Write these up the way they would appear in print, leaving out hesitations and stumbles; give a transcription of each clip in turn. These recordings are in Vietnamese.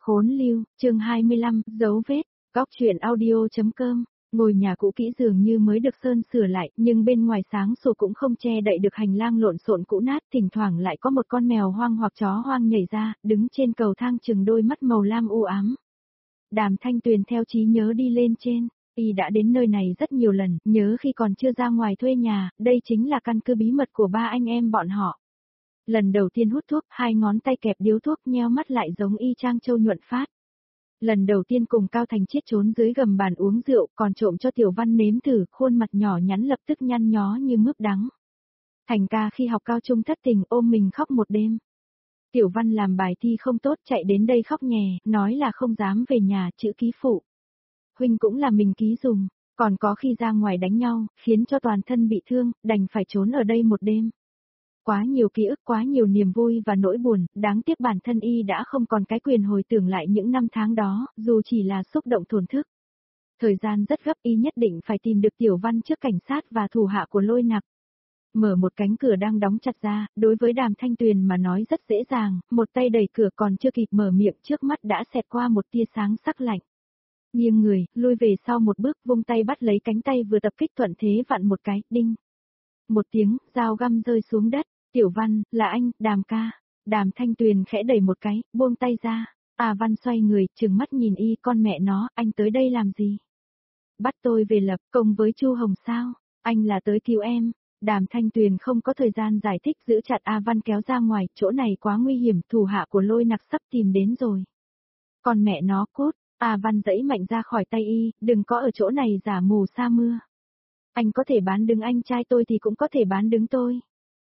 Khốn lưu, chương 25, dấu vết, góc truyện audio.com. Ngôi nhà cũ kỹ dường như mới được sơn sửa lại, nhưng bên ngoài sáng sủa cũng không che đậy được hành lang lộn xộn cũ nát, thỉnh thoảng lại có một con mèo hoang hoặc chó hoang nhảy ra, đứng trên cầu thang chừng đôi mắt màu lam u ám. Đàm Thanh Tuyền theo trí nhớ đi lên trên, y đã đến nơi này rất nhiều lần, nhớ khi còn chưa ra ngoài thuê nhà, đây chính là căn cứ bí mật của ba anh em bọn họ. Lần đầu tiên hút thuốc, hai ngón tay kẹp điếu thuốc nheo mắt lại giống y chang Châu Nhuận Phát. Lần đầu tiên cùng Cao Thành Chiết trốn dưới gầm bàn uống rượu, còn trộm cho Tiểu Văn nếm thử, khuôn mặt nhỏ nhắn lập tức nhăn nhó như mướp đắng. Thành ca khi học cao trung thất tình ôm mình khóc một đêm. Tiểu Văn làm bài thi không tốt chạy đến đây khóc nhè, nói là không dám về nhà, chữ ký phụ. Huynh cũng là mình ký dùng, còn có khi ra ngoài đánh nhau, khiến cho toàn thân bị thương, đành phải trốn ở đây một đêm. Quá nhiều ký ức, quá nhiều niềm vui và nỗi buồn, đáng tiếc bản thân y đã không còn cái quyền hồi tưởng lại những năm tháng đó, dù chỉ là xúc động thổn thức. Thời gian rất gấp, y nhất định phải tìm được Tiểu Văn trước cảnh sát và thủ hạ của Lôi Nặc. Mở một cánh cửa đang đóng chặt ra, đối với Đàm Thanh Tuyền mà nói rất dễ dàng, một tay đẩy cửa còn chưa kịp mở miệng trước mắt đã xẹt qua một tia sáng sắc lạnh. Nghiêng người, lui về sau một bước, vung tay bắt lấy cánh tay vừa tập kích thuận thế vặn một cái, đinh. Một tiếng, dao găm rơi xuống đất. Tiểu Văn, là anh, Đàm ca. Đàm Thanh Tuyền khẽ đẩy một cái, buông tay ra. Văn xoay người, trừng mắt nhìn y, con mẹ nó, anh tới đây làm gì? Bắt tôi về lập công với Chu Hồng sao? Anh là tới cứu em. Đàm Thanh Tuyền không có thời gian giải thích, giữ chặt Văn kéo ra ngoài, chỗ này quá nguy hiểm, thủ hạ của Lôi Nặc sắp tìm đến rồi. Con mẹ nó cút, Văn giãy mạnh ra khỏi tay y, đừng có ở chỗ này giả mù sa mưa. Anh có thể bán đứng anh trai tôi thì cũng có thể bán đứng tôi.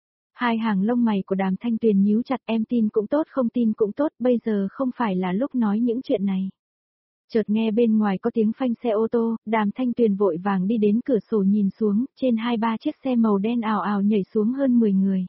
Hai hàng lông mày của Đàm Thanh Tuyền nhíu chặt, em tin cũng tốt không tin cũng tốt, bây giờ không phải là lúc nói những chuyện này. Chợt nghe bên ngoài có tiếng phanh xe ô tô, Đàm Thanh Tuyền vội vàng đi đến cửa sổ nhìn xuống, trên 2-3 chiếc xe màu đen ào ào nhảy xuống hơn 10 người.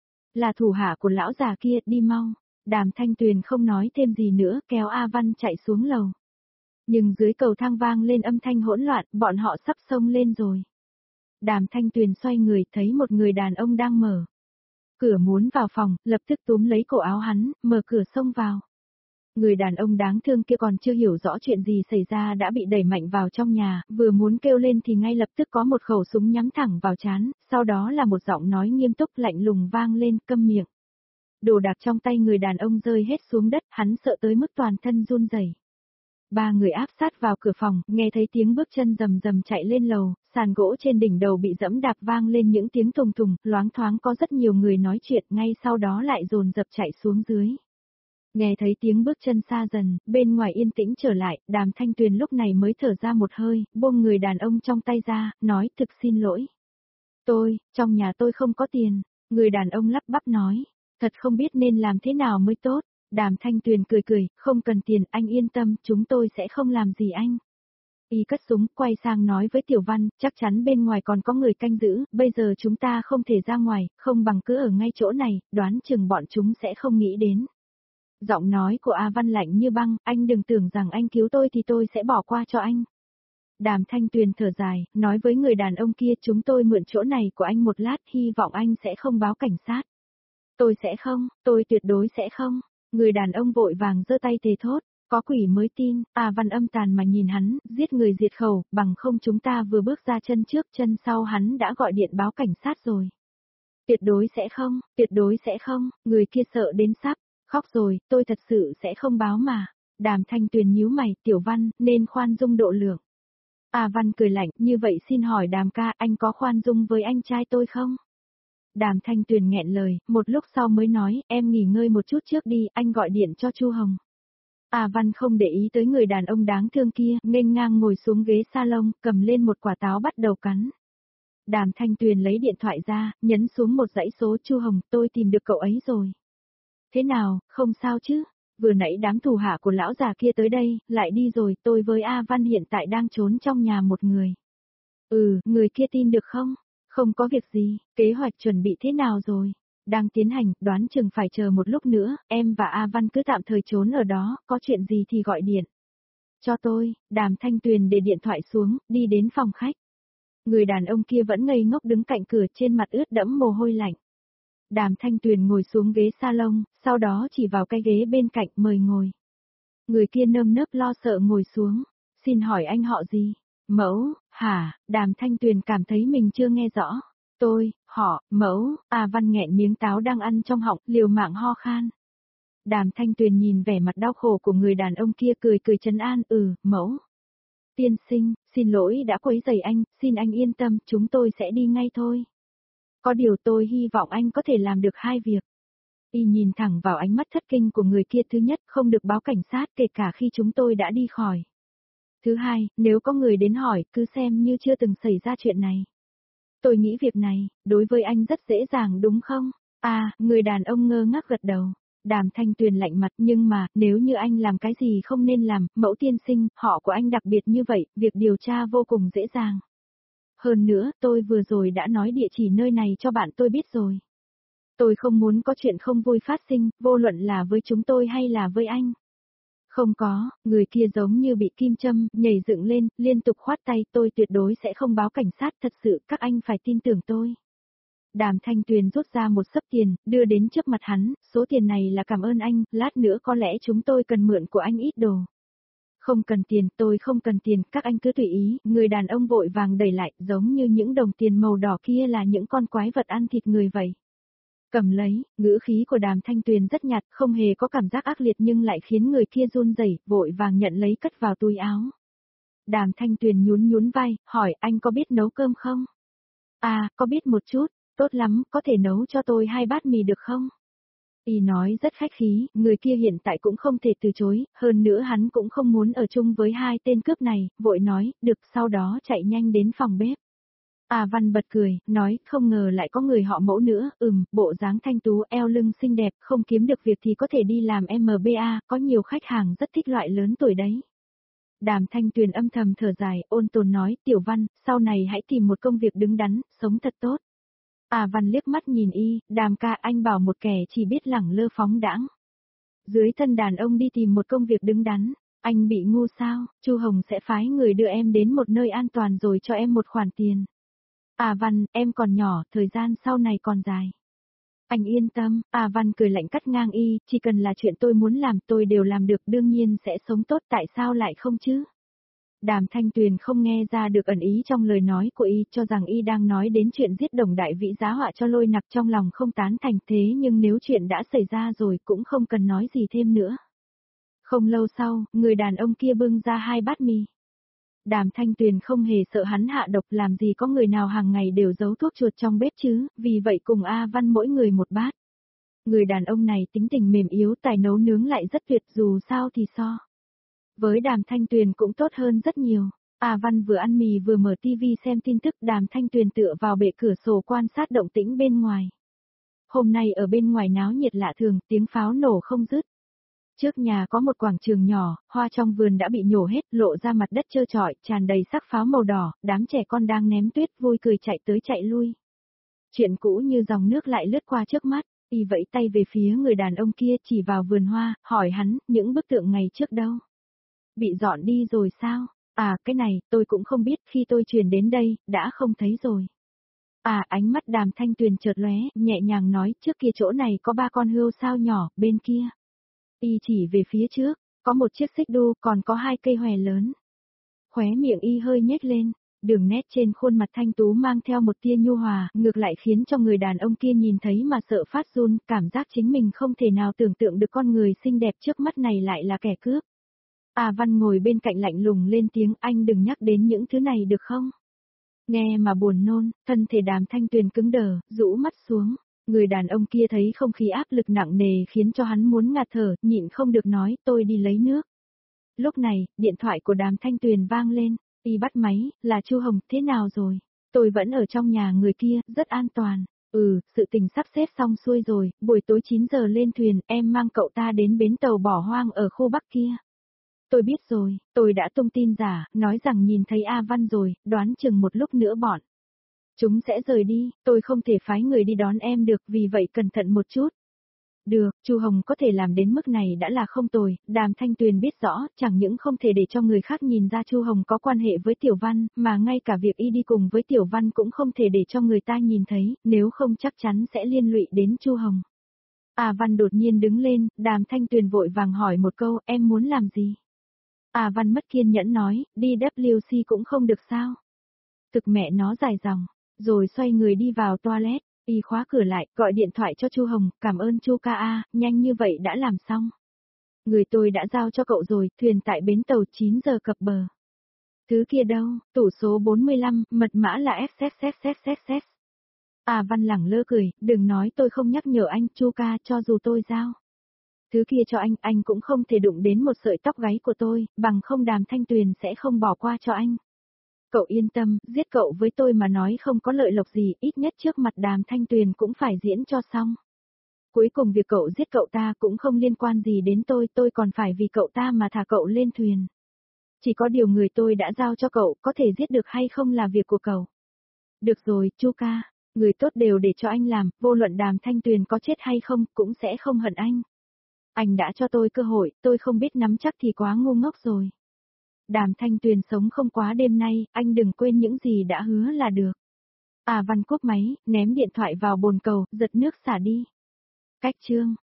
Là thủ hạ của lão già kia, đi mau. Đàm Thanh Tuyền không nói thêm gì nữa, kéo Văn chạy xuống lầu. Nhưng dưới cầu thang vang lên âm thanh hỗn loạn, bọn họ sắp xông lên rồi. Đàm Thanh Tuyền xoay người, thấy một người đàn ông đang mở cửa muốn vào phòng, lập tức túm lấy cổ áo hắn, mở cửa xông vào. Người đàn ông đáng thương kia còn chưa hiểu rõ chuyện gì xảy ra đã bị đẩy mạnh vào trong nhà, vừa muốn kêu lên thì ngay lập tức có một khẩu súng nhắm thẳng vào trán, sau đó là một giọng nói nghiêm túc lạnh lùng vang lên, câm miệng. Đồ đạc trong tay người đàn ông rơi hết xuống đất, hắn sợ tới mức toàn thân run rẩy. Ba người áp sát vào cửa phòng, nghe thấy tiếng bước chân rầm rầm chạy lên lầu, sàn gỗ trên đỉnh đầu bị dẫm đạp vang lên những tiếng tùng tùng, loáng thoáng có rất nhiều người nói chuyện, ngay sau đó lại dồn dập chạy xuống dưới. Nghe thấy tiếng bước chân xa dần, bên ngoài yên tĩnh trở lại, Đàm Thanh Tuyền lúc này mới thở ra một hơi, buông người đàn ông trong tay ra, nói thực xin lỗi. Trong nhà tôi không có tiền, người đàn ông lắp bắp nói, thật không biết nên làm thế nào mới tốt. Đàm Thanh Tuyền cười cười, không cần tiền, anh yên tâm, chúng tôi sẽ không làm gì anh. Y cất súng, quay sang nói với Tiểu Văn, chắc chắn bên ngoài còn có người canh giữ, bây giờ chúng ta không thể ra ngoài, không bằng cứ ở ngay chỗ này, đoán chừng bọn chúng sẽ không nghĩ đến. Giọng nói của Văn lạnh như băng, anh đừng tưởng rằng anh cứu tôi thì tôi sẽ bỏ qua cho anh. Đàm Thanh Tuyền thở dài, nói với người đàn ông kia, chúng tôi mượn chỗ này của anh một lát, hy vọng anh sẽ không báo cảnh sát. Tôi sẽ không, tôi tuyệt đối sẽ không. Người đàn ông vội vàng giơ tay thề thốt, có quỷ mới tin. Văn âm tàn mà nhìn hắn, giết người diệt khẩu, bằng không chúng ta vừa bước ra chân trước chân sau hắn đã gọi điện báo cảnh sát rồi. Tuyệt đối sẽ không, người kia sợ đến sắp khóc rồi, tôi thật sự sẽ không báo mà. Đàm Thanh Tuyền nhíu mày, Tiểu Văn, nên khoan dung độ lượng. Văn cười lạnh, như vậy xin hỏi Đàm ca, anh có khoan dung với anh trai tôi không? Đàm Thanh Tuyền nghẹn lời, một lúc sau mới nói, em nghỉ ngơi một chút trước đi, anh gọi điện cho Chu Hồng. Văn không để ý tới người đàn ông đáng thương kia, nghênh ngang ngồi xuống ghế salon, cầm lên một quả táo bắt đầu cắn. Đàm Thanh Tuyền lấy điện thoại ra, nhấn xuống một dãy số, Chu Hồng, tôi tìm được cậu ấy rồi. Thế nào, không sao chứ? Vừa nãy đám thủ hạ của lão già kia tới đây, lại đi rồi, tôi với Văn hiện tại đang trốn trong nhà một người. Người kia tin được không? Không có việc gì, kế hoạch chuẩn bị thế nào rồi? Đang tiến hành, đoán chừng phải chờ một lúc nữa, em và Văn cứ tạm thời trốn ở đó, có chuyện gì thì gọi điện. Cho tôi, Đàm Thanh Tuyền để điện thoại xuống, đi đến phòng khách. Người đàn ông kia vẫn ngây ngốc đứng cạnh cửa, trên mặt ướt đẫm mồ hôi lạnh. Đàm Thanh Tuyền ngồi xuống ghế salon, sau đó chỉ vào cái ghế bên cạnh, mời ngồi. Người kia nơm nớp lo sợ ngồi xuống. Xin hỏi anh họ gì? Mẫu, hả? Đàm Thanh Tuyền cảm thấy mình chưa nghe rõ. Tôi, họ, mẫu, Văn nghẹn miếng táo đang ăn trong họng, liều mạng ho khan. Đàm Thanh Tuyền nhìn vẻ mặt đau khổ của người đàn ông kia cười cười trấn an, mẫu. Tiên sinh, xin lỗi đã quấy rầy anh, xin anh yên tâm, chúng tôi sẽ đi ngay thôi. Có điều tôi hy vọng anh có thể làm được hai việc. Y nhìn thẳng vào ánh mắt thất kinh của người kia, thứ nhất, không được báo cảnh sát kể cả khi chúng tôi đã đi khỏi. Thứ hai, nếu có người đến hỏi, cứ xem như chưa từng xảy ra chuyện này. Tôi nghĩ việc này, đối với anh rất dễ dàng đúng không? Người đàn ông ngơ ngác gật đầu. Đàm Thanh Tuyền lạnh mặt, nhưng mà, nếu như anh làm cái gì không nên làm, mẫu tiên sinh, họ của anh đặc biệt như vậy, việc điều tra vô cùng dễ dàng. Hơn nữa, tôi vừa rồi đã nói địa chỉ nơi này cho bạn tôi biết rồi. Tôi không muốn có chuyện không vui phát sinh, vô luận là với chúng tôi hay là với anh. Không có, người kia giống như bị kim châm, nhảy dựng lên, liên tục khoát tay, tôi tuyệt đối sẽ không báo cảnh sát, thật sự, các anh phải tin tưởng tôi. Đàm Thanh Tuyền rút ra một xấp tiền, đưa đến trước mặt hắn, số tiền này là cảm ơn anh, lát nữa có lẽ chúng tôi cần mượn của anh ít đồ. Không cần tiền, tôi không cần tiền, các anh cứ tùy ý, người đàn ông vội vàng đẩy lại, giống như những đồng tiền màu đỏ kia là những con quái vật ăn thịt người vậy. Cầm lấy, ngữ khí của Đàm Thanh Tuyền rất nhạt, không hề có cảm giác ác liệt nhưng lại khiến người kia run rẩy, vội vàng nhận lấy cất vào túi áo. Đàm Thanh Tuyền nhún nhún vai, hỏi anh có biết nấu cơm không? Có biết một chút, tốt lắm, có thể nấu cho tôi 2 bát mì được không? Y nói rất khách khí, người kia hiện tại cũng không thể từ chối, hơn nữa hắn cũng không muốn ở chung với hai tên cướp này, vội nói, được, sau đó chạy nhanh đến phòng bếp. Văn bật cười, nói, không ngờ lại có người họ Mẫu nữa, bộ dáng thanh tú, eo lưng xinh đẹp, không kiếm được việc thì có thể đi làm MBA, có nhiều khách hàng rất thích loại lớn tuổi đấy. Đàm Thanh Tuyền âm thầm thở dài, ôn tồn nói, Tiểu Văn, sau này hãy tìm một công việc đứng đắn, sống thật tốt. Văn liếc mắt nhìn y, Đàm ca, anh bảo một kẻ chỉ biết lẳng lơ phóng đãng. Dưới thân đàn ông đi tìm một công việc đứng đắn, anh bị ngu sao, Chu Hồng sẽ phái người đưa em đến một nơi an toàn rồi cho em một khoản tiền. Văn, em còn nhỏ, thời gian sau này còn dài. Anh yên tâm, Văn cười lạnh cắt ngang y, chỉ cần là chuyện tôi muốn làm tôi đều làm được, đương nhiên sẽ sống tốt, tại sao lại không chứ? Đàm Thanh Tuyền không nghe ra được ẩn ý trong lời nói của y, cho rằng y đang nói đến chuyện giết Đồng Đại Vĩ giá họa cho Lôi Nặc, trong lòng không tán thành, thế nhưng nếu chuyện đã xảy ra rồi cũng không cần nói gì thêm nữa. Không lâu sau, người đàn ông kia bưng ra 2 bát mì. Đàm Thanh Tuyền không hề sợ hắn hạ độc, làm gì có người nào hàng ngày đều giấu thuốc chuột trong bếp chứ, vì vậy cùng Văn mỗi người một bát. Người đàn ông này tính tình mềm yếu, tài nấu nướng lại rất tuyệt, dù sao thì so với Đàm Thanh Tuyền cũng tốt hơn rất nhiều. Văn vừa ăn mì vừa mở tivi xem tin tức, Đàm Thanh Tuyền tựa vào bệ cửa sổ quan sát động tĩnh bên ngoài. Hôm nay ở bên ngoài náo nhiệt lạ thường, tiếng pháo nổ không dứt. Trước nhà có một quảng trường nhỏ, hoa trong vườn đã bị nhổ hết, lộ ra mặt đất trơ trọi, tràn đầy sắc pháo màu đỏ, đám trẻ con đang ném tuyết vui cười chạy tới chạy lui. Chuyện cũ như dòng nước lại lướt qua trước mắt, y vẫy tay về phía người đàn ông kia, chỉ vào vườn hoa, hỏi hắn, những bức tượng ngày trước đâu? Bị dọn đi rồi sao? Cái này, tôi cũng không biết, khi tôi chuyển đến đây, đã không thấy rồi. Ánh mắt Đàm Thanh Tuyền chợt lóe, nhẹ nhàng nói, trước kia chỗ này có 3 con hươu sao nhỏ, bên kia. Y chỉ về phía trước, có một chiếc xích đu, còn có 2 cây hòe lớn. Khóe miệng y hơi nhếch lên, đường nét trên khuôn mặt thanh tú mang theo một tia nhu hòa, ngược lại khiến cho người đàn ông kia nhìn thấy mà sợ phát run, cảm giác chính mình không thể nào tưởng tượng được con người xinh đẹp trước mắt này lại là kẻ cướp. Văn ngồi bên cạnh lạnh lùng lên tiếng, anh đừng nhắc đến những thứ này được không? Nghe mà buồn nôn, thân thể Đàm Thanh Tuyền cứng đờ, rũ mắt xuống. Người đàn ông kia thấy không khí áp lực nặng nề khiến cho hắn muốn ngạt thở, nhịn không được nói, tôi đi lấy nước. Lúc này, điện thoại của Đàm Thanh Tuyền vang lên, y bắt máy, là Chu Hồng, thế nào rồi? Tôi vẫn ở trong nhà người kia, rất an toàn. Sự tình sắp xếp xong xuôi rồi, buổi tối 9 giờ lên thuyền, em mang cậu ta đến bến tàu bỏ hoang ở khu Bắc kia. Tôi biết rồi, tôi đã tung tin giả, nói rằng nhìn thấy Văn rồi, đoán chừng một lúc nữa bọn chúng sẽ rời đi, tôi không thể phái người đi đón em được, vì vậy cẩn thận một chút. Được, Chu Hồng có thể làm đến mức này đã là không tồi, Đàm Thanh Tuyền biết rõ, chẳng những không thể để cho người khác nhìn ra Chu Hồng có quan hệ với Tiểu Văn, mà ngay cả việc y đi cùng với Tiểu Văn cũng không thể để cho người ta nhìn thấy, nếu không chắc chắn sẽ liên lụy đến Chu Hồng. Văn đột nhiên đứng lên, Đàm Thanh Tuyền vội vàng hỏi một câu, em muốn làm gì? Văn mất kiên nhẫn nói, đi WC cũng không được sao? Thực mẹ nó dài dòng, rồi xoay người đi vào toilet, y khóa cửa lại, gọi điện thoại cho Chu Hồng, cảm ơn Chu ca a, nhanh như vậy đã làm xong. Người tôi đã giao cho cậu rồi, thuyền tại bến tàu 9 giờ cập bờ. Thứ kia đâu, tủ số 45, mật mã là SSSSSS. Văn lẳng lơ cười, đừng nói tôi không nhắc nhở anh, Chu ca, cho dù tôi giao. Thứ kia cho anh cũng không thể đụng đến một sợi tóc gáy của tôi, bằng không Đàm Thanh Tuyền sẽ không bỏ qua cho anh. Cậu yên tâm, giết cậu với tôi mà nói không có lợi lộc gì, ít nhất trước mặt Đàm Thanh Tuyền cũng phải diễn cho xong. Cuối cùng việc cậu giết cậu ta cũng không liên quan gì đến tôi còn phải vì cậu ta mà thả cậu lên thuyền. Chỉ có điều người tôi đã giao cho cậu, có thể giết được hay không là việc của cậu. Được rồi, Chu ca, người tốt đều để cho anh làm, vô luận Đàm Thanh Tuyền có chết hay không, cũng sẽ không hận anh. Anh đã cho tôi cơ hội, tôi không biết nắm chắc thì quá ngu ngốc rồi. Đàm Thanh Tuyền sống không quá đêm nay, anh đừng quên những gì đã hứa là được. Văn cúp máy, ném điện thoại vào bồn cầu, giật nước xả đi. Cách chương